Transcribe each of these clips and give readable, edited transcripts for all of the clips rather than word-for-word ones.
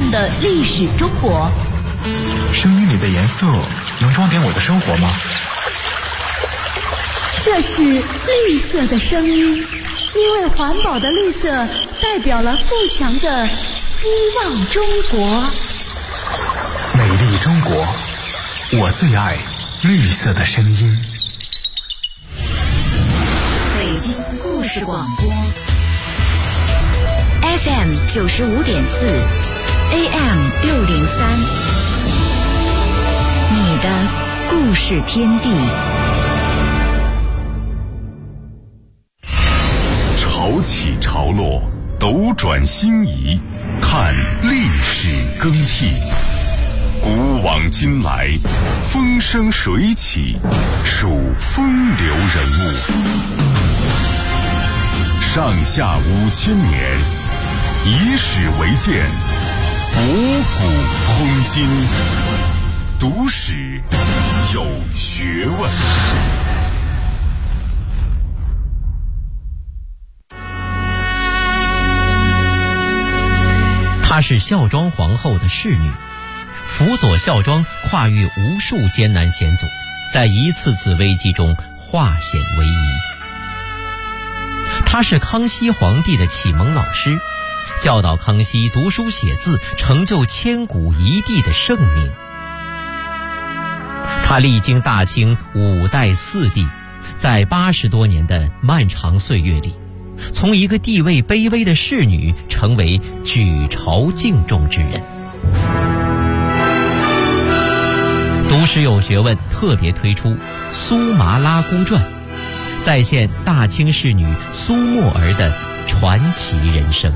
样的历史中国。 声音里的颜色能装点我的生活吗？ 这是绿色的声音，因为环保的绿色代表了富强的希望中国。 美丽中国，我最爱绿色的声音。 北京故事广播 FM 95.4 AM 603，你的故事天地。 潮起潮落，斗转星移，看历史更替。古往今来，风生水起，数风流人物。上下5000年，以史为鉴，博古通今，读史有学问。 她是孝庄皇后的侍女，辅佐孝庄跨越无数艰难险阻，在一次次危机中化险为夷。她是康熙皇帝的启蒙老师，教导康熙读书写字，成就千古一帝的盛名。她历经大清5代4帝，在80多年的漫长岁月里，从一个地位卑微的侍女成为举朝敬重之人。读史有学问特别推出《苏麻拉姑传》，再现大清侍女苏沫儿的传奇人生。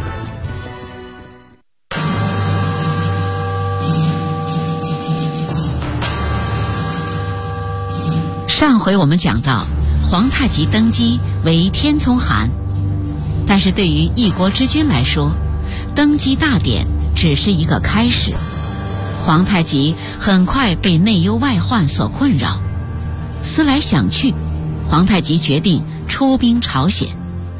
上回我们讲到，皇太极登基为天聪汗，但是对于一国之君来说，登基大典只是一个开始。皇太极很快被内忧外患所困扰，思来想去，皇太极决定出兵朝鲜。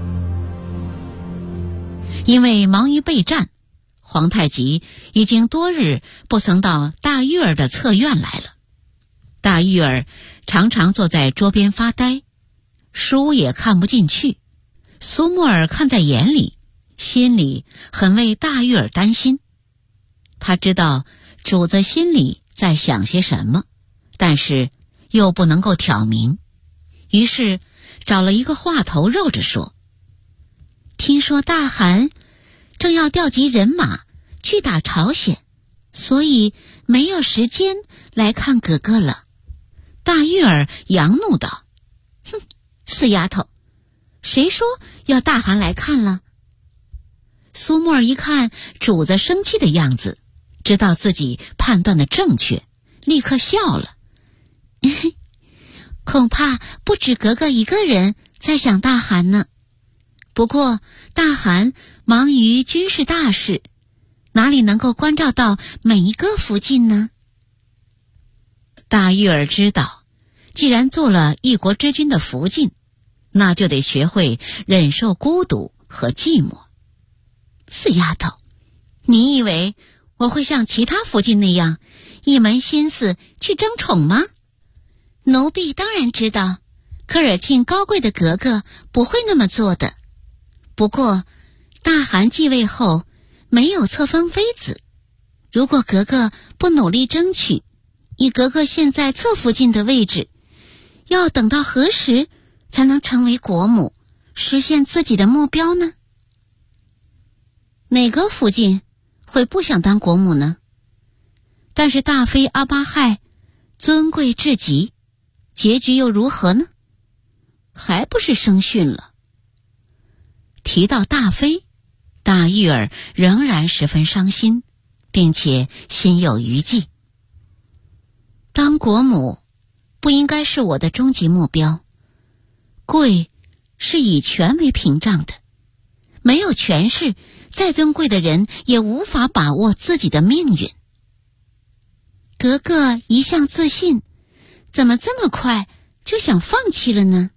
因为忙于备战，皇太极已经多日不曾到大玉儿的侧院来了。大玉儿常常坐在桌边发呆，书也看不进去。苏沫儿看在眼里，心里很为大玉儿担心。他知道主子心里在想些什么，但是又不能够挑明，于是找了一个话头绕着说：听说大汗正要调集人马去打朝鲜，所以没有时间来看哥哥了。大玉儿扬怒道：哼，死丫头，谁说要大汗来看了？苏沫儿一看主子生气的样子，知道自己判断的正确，立刻笑了。恐怕不止格格一个人在想大汗呢。不过大汗忙于军事大事，哪里能够关照到每一个福晋呢？大玉儿知道，既然做了一国之君的福晋，那就得学会忍受孤独和寂寞。死丫头，你以为我会像其他福晋那样一门心思去争宠吗？奴婢当然知道，科尔沁高贵的格格不会那么做的。不过大汗继位后没有册封妃子，如果格格不努力争取，以格格现在侧福晋的位置，要等到何时才能成为国母，实现自己的目标呢？哪个福晋会不想当国母呢？但是大妃阿巴亥尊贵至极，结局又如何呢？还不是生训了。提到大妃，大玉儿仍然十分伤心，并且心有余悸。当国母不应该是我的终极目标，贵是以权为屏障的，没有权势，再尊贵的人也无法把握自己的命运。格格一向自信，怎么这么快就想放弃了呢？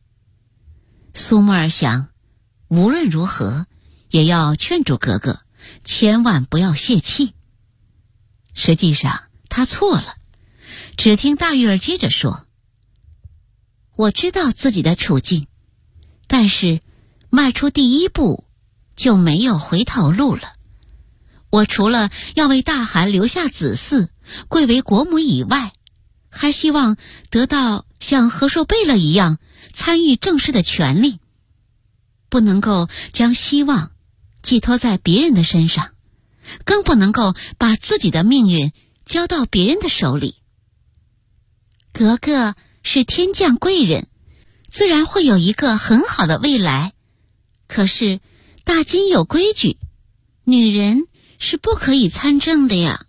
苏沫儿想，无论如何也要劝住格格， 千万不要泄气。实际上他错了，只听大玉儿接着说：我知道自己的处境，但是迈出第一步就没有回头路了。我除了要为大汗留下子嗣，贵为国母以外，还希望得到像和硕贝勒一样参与政事的权利，不能够将希望寄托在别人的身上，更不能够把自己的命运交到别人的手里。格格是天降贵人，自然会有一个很好的未来。可是大金有规矩，女人是不可以参政的呀。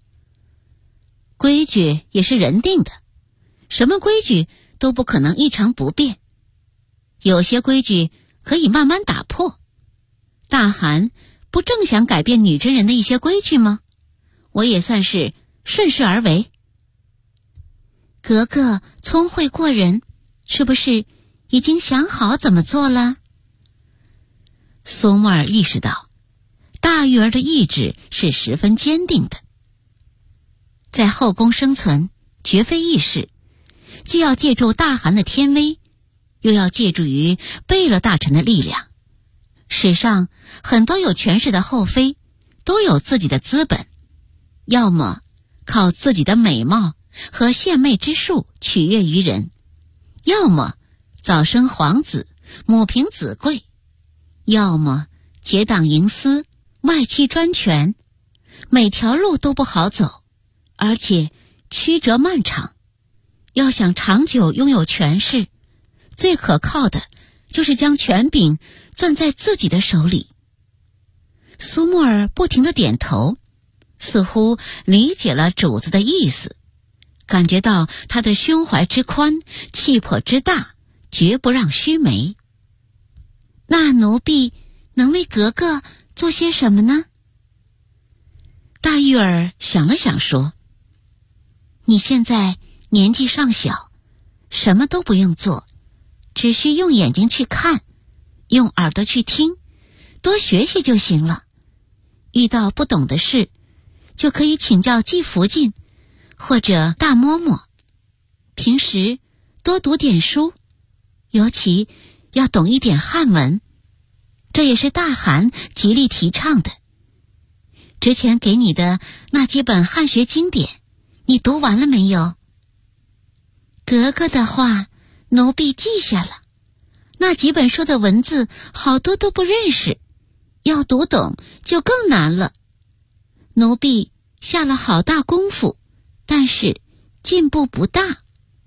规矩也是人定的，什么规矩都不可能一成不变，有些规矩可以慢慢打破。大汗不正想改变女真人的一些规矩吗？我也算是顺势而为。格格聪慧过人，是不是已经想好怎么做了？苏沫儿意识到大玉儿的意志是十分坚定的，在后宫生存绝非易事，既要借助大汗的天威，又要借助于贝勒大臣的力量。史上很多有权势的后妃都有自己的资本，要么靠自己的美貌和献媚之术取悦于人，要么早生皇子，母凭子贵，要么结党营私，外戚专权，每条路都不好走，而且曲折漫长。要想长久拥有权势，最可靠的就是将权柄攥在自己的手里。苏沫儿不停地点头，似乎理解了主子的意思，感觉到他的胸怀之宽，气魄之大，绝不让须眉。那奴婢能为格格做些什么呢？大玉儿想了想说：你现在年纪尚小，什么都不用做，只需用眼睛去看，用耳朵去听，多学习就行了。遇到不懂的事，就可以请教季福晋或者大嬷嬷。平时多读点书，尤其要懂一点汉文，这也是大汗极力提倡的。之前给你的那几本汉学经典，你读完了没有？格格的话，奴婢记下了。那几本书的文字好多都不认识，要读懂就更难了。奴婢下了好大功夫，但是进步不大。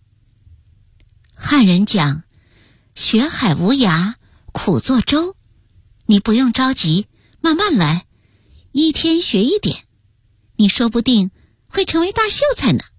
汉人讲学海无涯，苦作舟，你不用着急，慢慢来，一天学一点，你说不定会成为大秀才呢。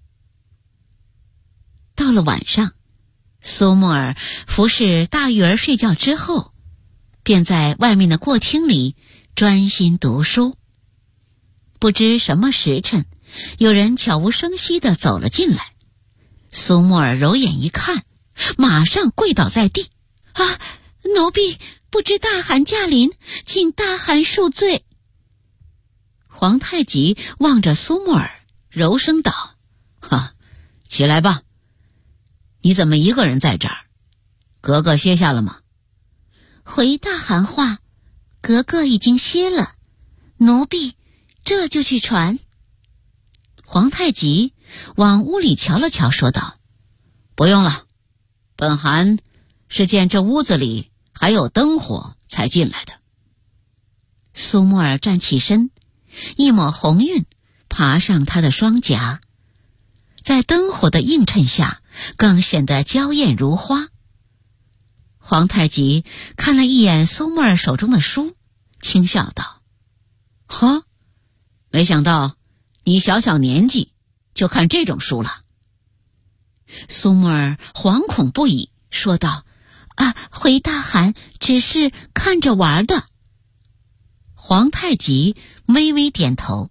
到了晚上，苏沫儿服侍大玉儿睡觉之后，便在外面的过厅里专心读书。不知什么时辰，有人悄无声息地走了进来。苏沫儿揉眼一看，马上跪倒在地：啊，奴婢不知大汗驾临，请大汗恕罪。皇太极望着苏沫儿，柔声道：起来吧，你怎么一个人在这儿？格格歇下了吗？回大汗话，格格已经歇了，奴婢这就去传。皇太极往屋里瞧了瞧，说道：不用了，本汗是见这屋子里还有灯火才进来的。苏沫儿站起身，一抹红晕爬上他的双颊，在灯火的映衬下更显得娇艳如花。皇太极看了一眼苏沫儿手中的书，轻笑道：没想到你小小年纪就看这种书了。苏沫儿惶恐不已，说道：回大汗只是看着玩的。皇太极微微点头：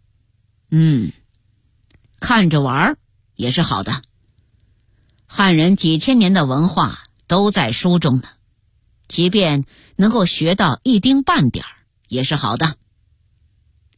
看着玩也是好的，汉人几千年的文化都在书中呢，即便能够学到一丁半点也是好的。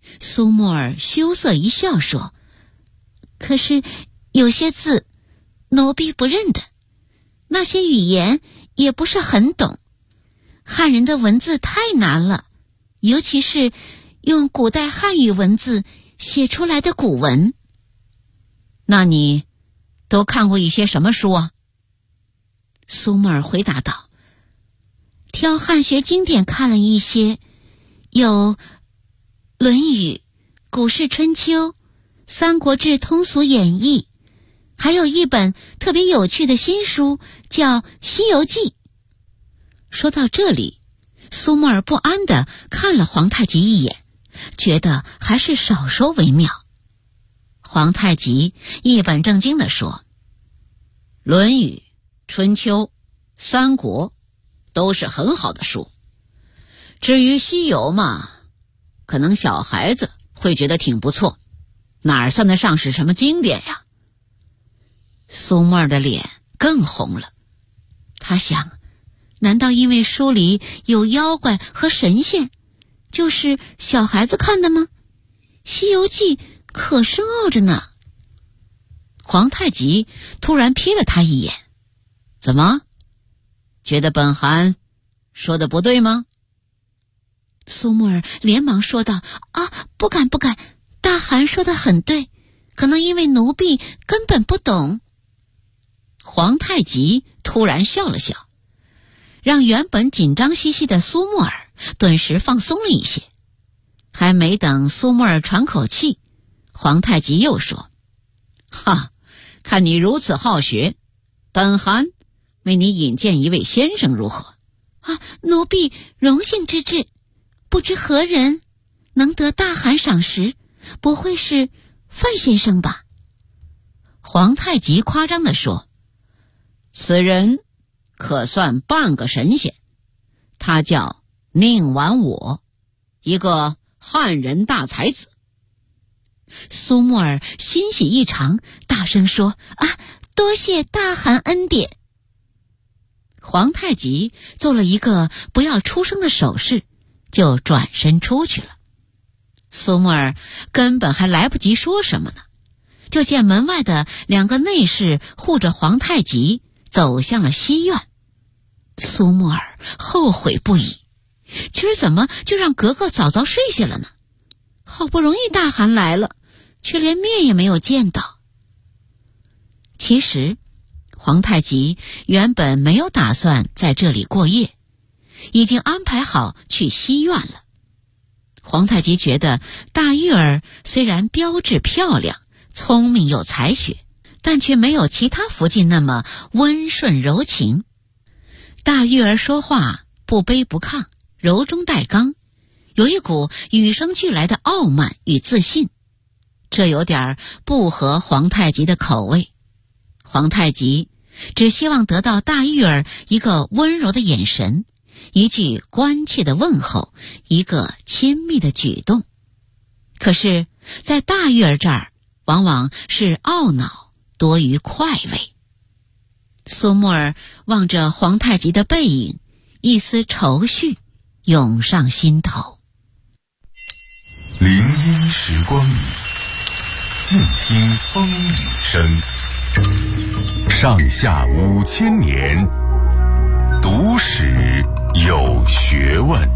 苏沫儿羞涩一笑说：“可是有些字奴婢不认得，那些语言也不是很懂。汉人的文字太难了，尤其是用古代汉语文字写出来的古文。”“那你都看过一些什么书啊？”苏沫儿回答道：“挑汉学经典看了一些，有《论语》、《古诗春秋》、《三国志通俗演义》，还有一本特别有趣的新书，叫《西游记》。”说到这里，苏沫儿不安地看了皇太极一眼，觉得还是少说为妙。皇太极一本正经地说：“《论语》、春秋、三国都是很好的书，至于西游嘛，可能小孩子会觉得挺不错，哪算得上是什么经典呀？”苏沫儿的脸更红了，他想，难道因为书里有妖怪和神仙，就是小孩子看的吗？西游记可深奥着呢。皇太极突然瞥了他一眼：“怎么，觉得本汗说的不对吗？”苏沫儿连忙说道：“啊，不敢，大汗说的很对，可能因为奴婢根本不懂。”皇太极突然笑了笑，让原本紧张兮兮的苏沫儿顿时放松了一些。还没等苏沫儿喘口气，皇太极又说：“哈，看你如此好学，本汗为你引荐一位先生如何？”“啊，奴婢荣幸之至，不知何人能得大汗赏识，不会是范先生吧？”皇太极夸张地说：“此人可算半个神仙，他叫宁完我，一个汉人大才子。”苏沫儿欣喜异常，大声说：“啊，多谢大汗恩典。”皇太极做了一个不要出声的手势，就转身出去了。苏沫儿根本还来不及说什么呢，就见门外的两个内侍护着皇太极走向了西院。苏沫儿后悔不已，今儿怎么就让格格早早睡下了呢？好不容易大汗来了，却连面也没有见到。其实皇太极原本没有打算在这里过夜，已经安排好去西院了。皇太极觉得大玉儿虽然标致漂亮，聪明有才学，但却没有其他福晋那么温顺柔情。大玉儿说话不卑不亢，柔中带刚，有一股与生俱来的傲慢与自信，这有点不合皇太极的口味。皇太极只希望得到大玉儿一个温柔的眼神，一句关切的问候，一个亲密的举动。可是在大玉儿这儿，往往是懊恼多于快慰。苏沫儿望着皇太极的背影，一丝愁绪涌上心头。 林荫时光里，静听风雨声。上下5000年，读史有学问。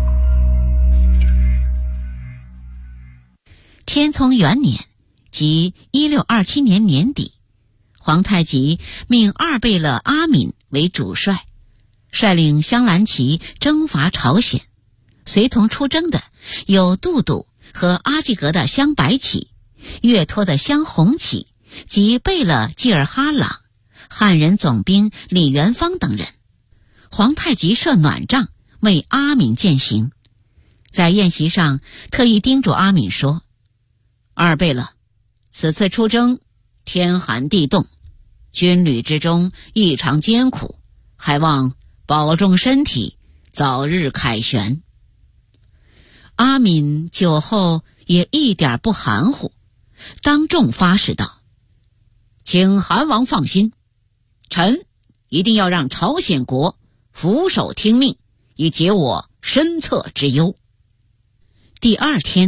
天聪元年，即1627年年底，皇太极命二贝勒阿敏为主帅，率领镶蓝旗征伐朝鲜。随同出征的有杜度和阿济格的镶白旗，岳托的镶红旗及贝勒济尔哈朗、汉人总兵李元芳等人。皇太极设暖帐为阿敏饯行，在宴席上特意叮嘱阿敏说：“二贝勒，此次出征，天寒地冻，军旅之中异常艰苦，还望保重身体，早日凯旋。”阿敏酒后也一点不含糊，当众发誓道：“请韩王放心，臣一定要让朝鲜国俯首听命，以解我身侧之忧。”第二天，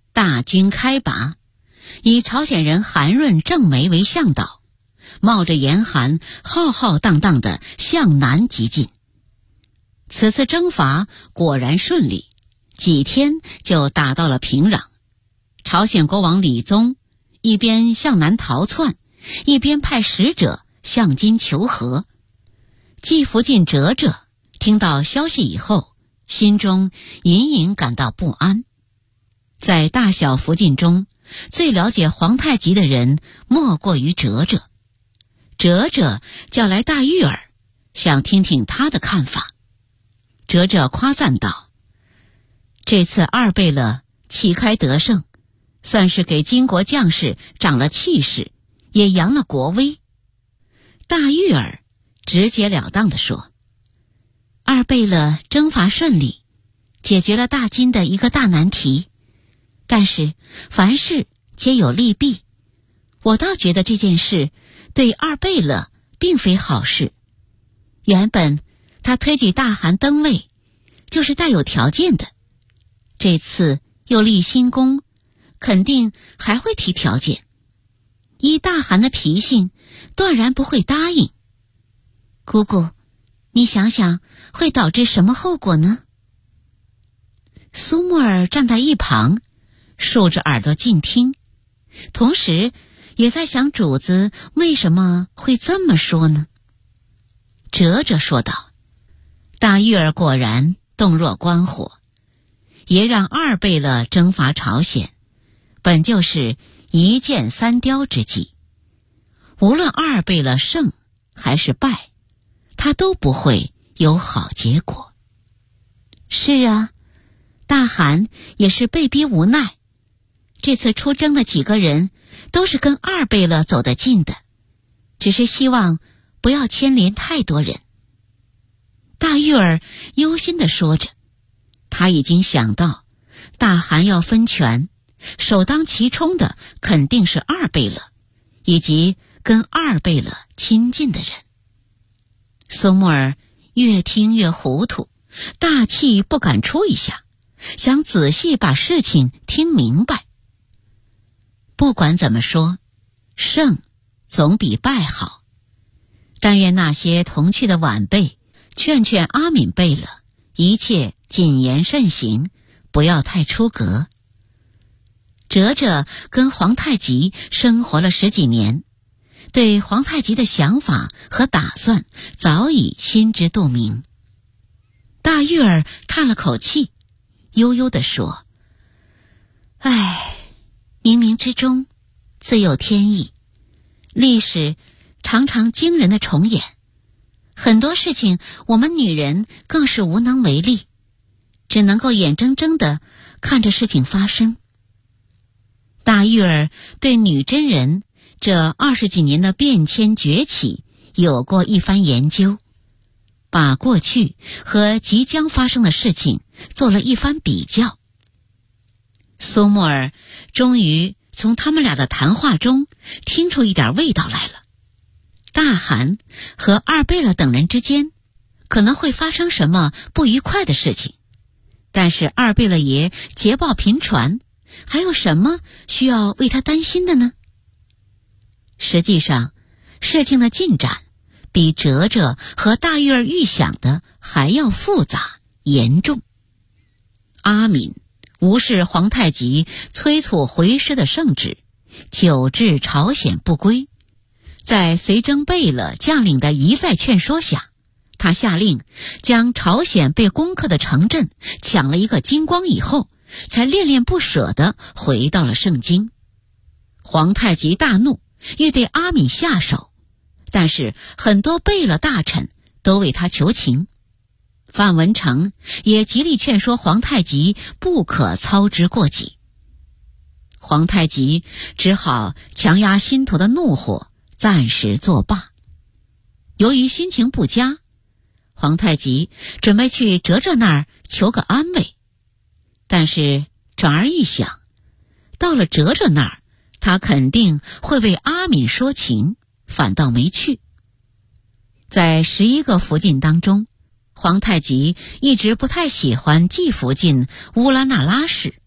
大军开拔，以朝鲜人韩润、郑梅为向导，冒着严寒浩浩荡荡地向南急进。此次征伐果然顺利，几天就打到了平壤。朝鲜国王李宗一边向南逃窜，一边派使者向金求和。季福晋哲哲听到消息以后，心中隐隐感到不安。在大小福晋中，最了解皇太极的人莫过于哲哲。哲哲叫来大玉儿，想听听他的看法。哲哲夸赞道：这次二贝勒旗开得胜，算是给金国将士长了气势，也扬了国威。大玉儿直截了当地说：二贝勒征伐顺利，解决了大金的一个大难题，但是凡事皆有利弊，我倒觉得这件事对二贝勒并非好事。原本他推举大汗登位就是带有条件的，这次又立新功，肯定还会提条件。依大汗的脾性，断然不会答应。姑姑，你想想会导致什么后果呢？苏沫儿站在一旁，竖着耳朵静听，同时也在想主子为什么会这么说呢？哲哲说道：大玉儿果然洞若观火，也让二贝勒征伐朝鲜，本就是一箭三雕之计。无论二贝勒胜还是败，他都不会有好结果。是啊，大汗也是被逼无奈，这次出征的几个人都是跟二贝勒走得近的，只是希望不要牵连太多人。大玉儿忧心地说着，他已经想到大汗要分权，首当其冲的肯定是二贝勒以及跟二贝勒亲近的人。苏沫儿越听越糊涂，大气不敢出一下，想仔细把事情听明白。不管怎么说，胜总比败好。但愿那些同去的晚辈劝劝阿敏贝勒，一切谨言慎行，不要太出格。哲哲跟皇太极生活了10几年，对皇太极的想法和打算早已心知肚明。大玉儿叹了口气，悠悠地说：唉，冥冥之中自有天意，历史常常惊人的重演，很多事情我们女人更是无能为力，只能够眼睁睁地看着事情发生。大玉儿对女真人这20几年的变迁崛起有过一番研究，把过去和即将发生的事情做了一番比较。苏沫儿终于从他们俩的谈话中听出一点味道来了。大汗和二贝勒等人之间可能会发生什么不愉快的事情，但是二贝勒爷捷报频传，还有什么需要为他担心的呢？实际上，事情的进展比哲哲和大玉儿预想的还要复杂严重。阿敏无视皇太极催促回师的圣旨，久至朝鲜不归。在随征贝勒将领的一再劝说下，他下令将朝鲜被攻克的城镇抢了一个精光以后，才恋恋不舍地回到了盛京。皇太极大怒，欲对阿敏下手，但是很多贝勒大臣都为他求情。范文成也极力劝说皇太极不可操之过急。皇太极只好强压心头的怒火，暂时作罢。由于心情不佳，皇太极准备去哲哲那儿求个安慰，但是转而一想，到了哲哲那儿，他肯定会为阿敏说情，反倒没去。在11个福晋当中，皇太极一直不太喜欢季福晋乌拉那拉氏，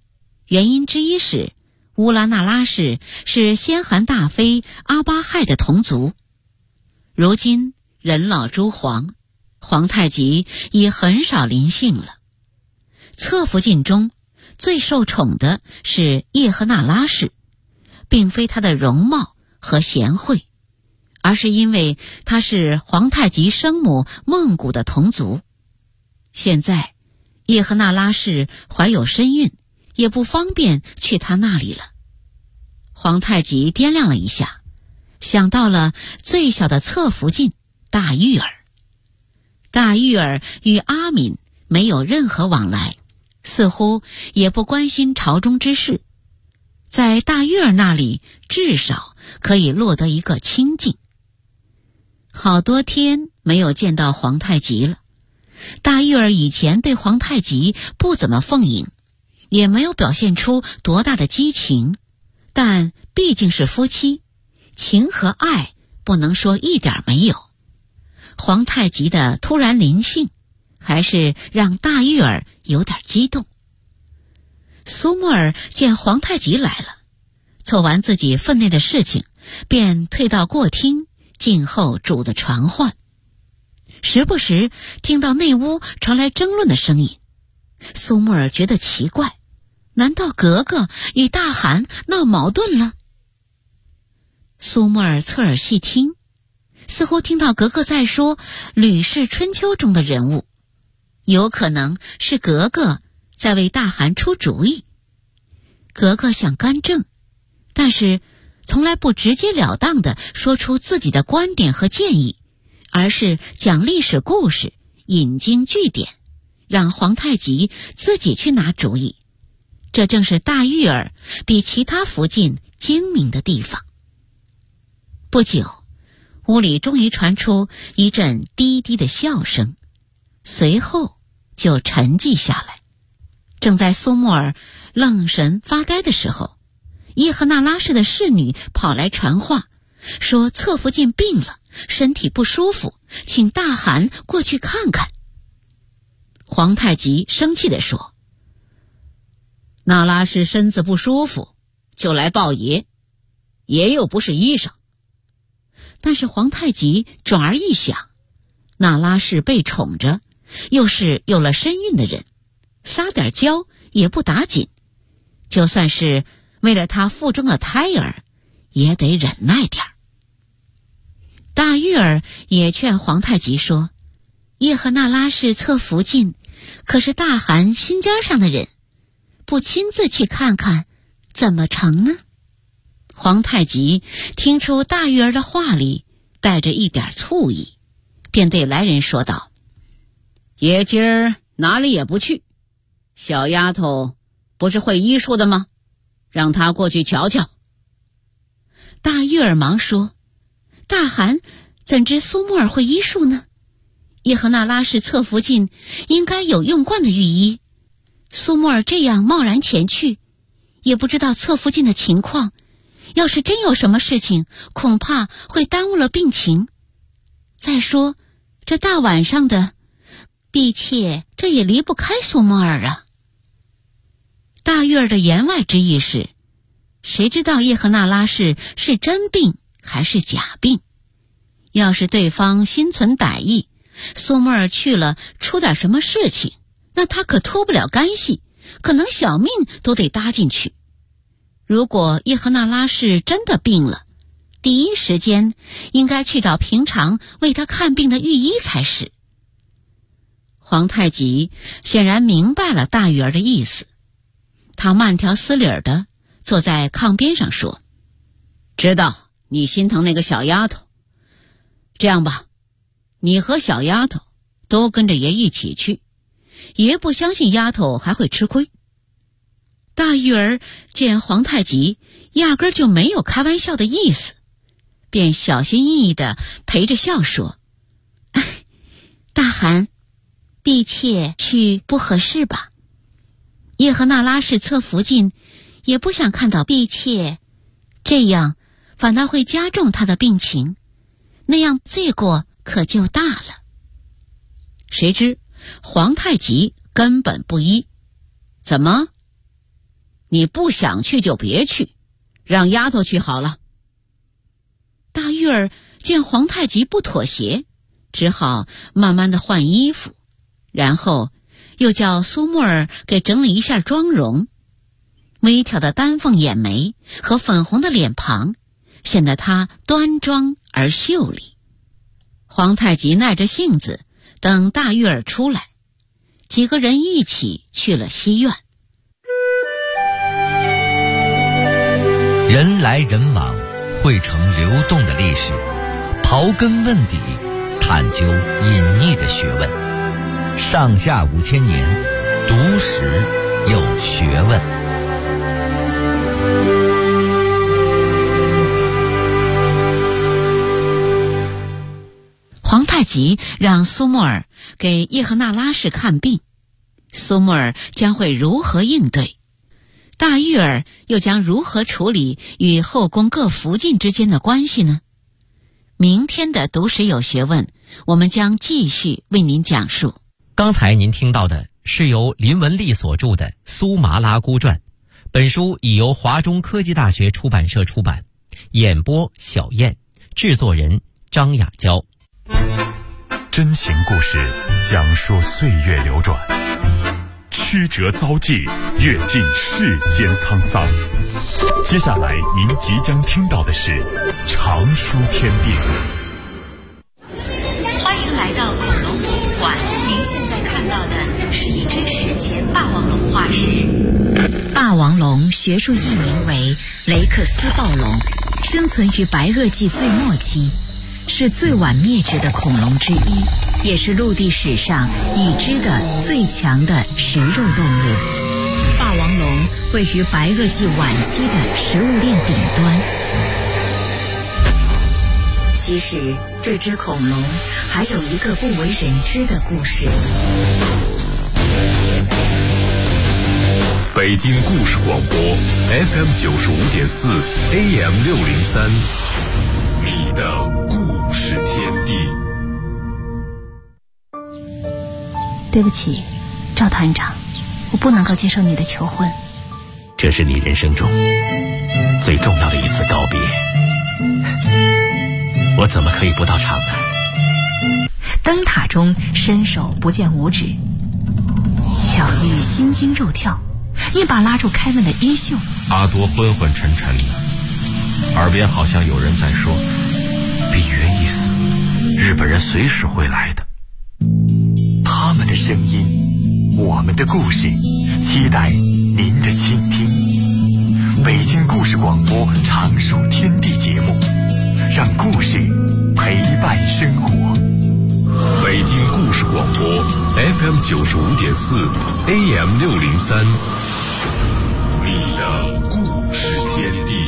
原因之一是乌拉那拉氏是先汗大妃阿巴亥的同族。如今人老珠黄，皇太极已很少临幸了。侧福晋中最受宠的是叶赫那拉氏，并非她的容貌和贤惠，而是因为她是皇太极生母孟古的同族。现在叶赫那拉氏怀有身孕，也不方便去她那里了。皇太极掂量了一下，想到了最小的侧福晋大玉儿。大玉儿与阿敏没有任何往来，似乎也不关心朝中之事，在大玉儿那里至少可以落得一个清静。好多天没有见到皇太极了，大玉儿以前对皇太极不怎么奉迎，也没有表现出多大的激情，但毕竟是夫妻，情和爱不能说一点没有。皇太极的突然临幸，还是让大玉儿有点激动。苏沫儿见皇太极来了，做完自己分内的事情，便退到过厅静候主子传唤。时不时听到内屋传来争论的声音，苏沫儿觉得奇怪，难道格格与大汗闹矛盾了？苏沫儿侧耳细听，似乎听到格格在说《吕氏春秋》中的人物，有可能是格格在为大汗出主意。格格想干政，但是从来不直截了当地说出自己的观点和建议，而是讲历史故事，引经据典，让皇太极自己去拿主意。这正是大玉儿比其他福晋精明的地方。不久，屋里终于传出一阵低低的笑声，随后就沉寂下来。正在苏沫儿愣神发呆的时候，叶赫那拉氏的侍女跑来传话，说侧福晋病了，身体不舒服，请大汗过去看看。皇太极生气地说：那拉氏身子不舒服，就来报爷，爷又不是医生。但是皇太极转而一想，那拉氏被宠着，又是有了身孕的人，撒点娇也不打紧，就算是为了他腹中的胎儿，也得忍耐点儿。大玉儿也劝皇太极说，叶赫那拉氏侧福晋，可是大汗心尖上的人，不亲自去看看怎么成呢？皇太极听出大玉儿的话里带着一点醋意，便对来人说道：爷今儿哪里也不去，小丫头不是会医术的吗？让她过去瞧瞧。大玉儿忙说：大汗怎知苏沫儿会医术呢？叶赫那拉氏侧福晋应该有用惯的御医，苏沫儿这样贸然前去，也不知道侧福晋的情况，要是真有什么事情，恐怕会耽误了病情。再说这大晚上的，婢妾这也离不开苏沫儿啊。大玉儿的言外之意是，谁知道叶赫那拉氏是真病还是假病？要是对方心存歹意，苏沫儿去了出点什么事情，那他可脱不了干系，可能小命都得搭进去。如果叶赫那拉氏真的病了，第一时间应该去找平常为他看病的御医才是。皇太极显然明白了大玉儿的意思，他慢条斯理的坐在炕边上说：知道你心疼那个小丫头，这样吧，你和小丫头都跟着爷一起去，爷不相信丫头还会吃亏。大玉儿见皇太极压根儿就没有开玩笑的意思，便小心翼翼地陪着笑说：大汗，婢妾去不合适吧？叶赫那拉氏侧福晋也不想看到婢妾这样，反倒会加重他的病情，那样罪过可就大了。谁知皇太极根本不依。怎么？ 你不想去就别去，让丫头去好了。大玉儿见皇太极不妥协，只好慢慢的换衣服，然后又叫苏沫儿给整理一下妆容。微挑的丹凤眼眉和粉红的脸庞显得她端庄而秀丽。皇太极耐着性子等大玉儿出来，几个人一起去了西院。 人来人往，汇成流动的历史，刨根问底，探究隐匿的学问。上下5000年，读史有学问。 皇太极让苏沫儿给叶赫那拉氏看病，苏沫儿将会如何应对？大玉儿又将如何处理与后宫各福晋之间的关系呢？明天的读史有学问，我们将继续为您讲述。 刚才您听到的是由林文丽所著的《苏麻拉姑传》，本书已由华中科技大学出版社出版，演播小燕，制作人张雅娇。 真情故事讲述岁月流转，曲折遭际，阅尽世间沧桑。接下来您即将听到的是常书天地。 欢迎来到恐龙博物馆，您现在看到的是一只史前霸王龙化石。霸王龙学术译名为雷克斯暴龙，生存于白垩纪最末期，是最晚灭绝的恐龙之一，也是陆地史上已知的最强的食肉动物。霸王龙位于白垩纪晚期的食物链顶端。其实这只恐龙还有一个不为人知的故事。 北京故事广播 FM 95.4 AM 603，你的故事天地。 对不起，赵团长，我不能够接受你的求婚。 这是你人生中最重要的一次告别，我怎么可以不到场呢？ 灯塔中伸手不见五指，巧遇心惊肉跳，一把拉住凯文的衣袖。 阿多昏昏沉沉的，耳边好像有人在说：比约一死，日本人随时会来的。 他们的声音，我们的故事，期待您的倾听。北京故事广播常书天地节目，让故事陪伴生活。 北京故事广播 FM 95.4 AM 603，你的故事天地。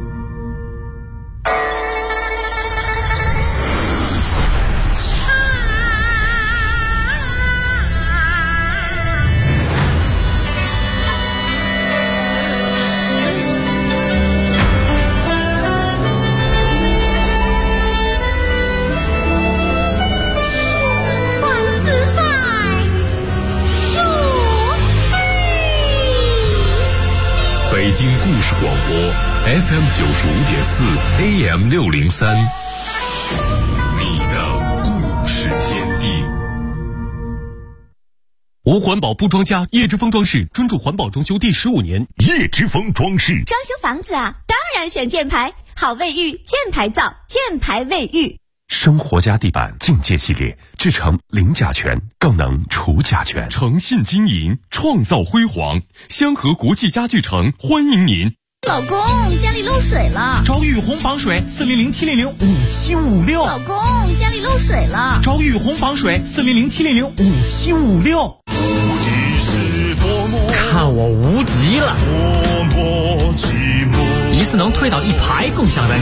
北京故事广播 FM 95.4 AM 603，你的故事天地。 无环保不装家，叶之峰装饰专注环保装修第15年。 叶之峰装饰装修房子啊，当然选箭牌，好卫浴，箭牌造，箭牌卫浴。 生活家地板境界系列，制成零甲醛，更能除甲醛。诚信经营，创造辉煌。香河国际家具城欢迎您。 老公，家里漏水了， 找雨虹防水400-700-5756。 老公，家里漏水了， 找雨虹防水400-700-5756。 看我无敌了！一次能推倒1排共享单车。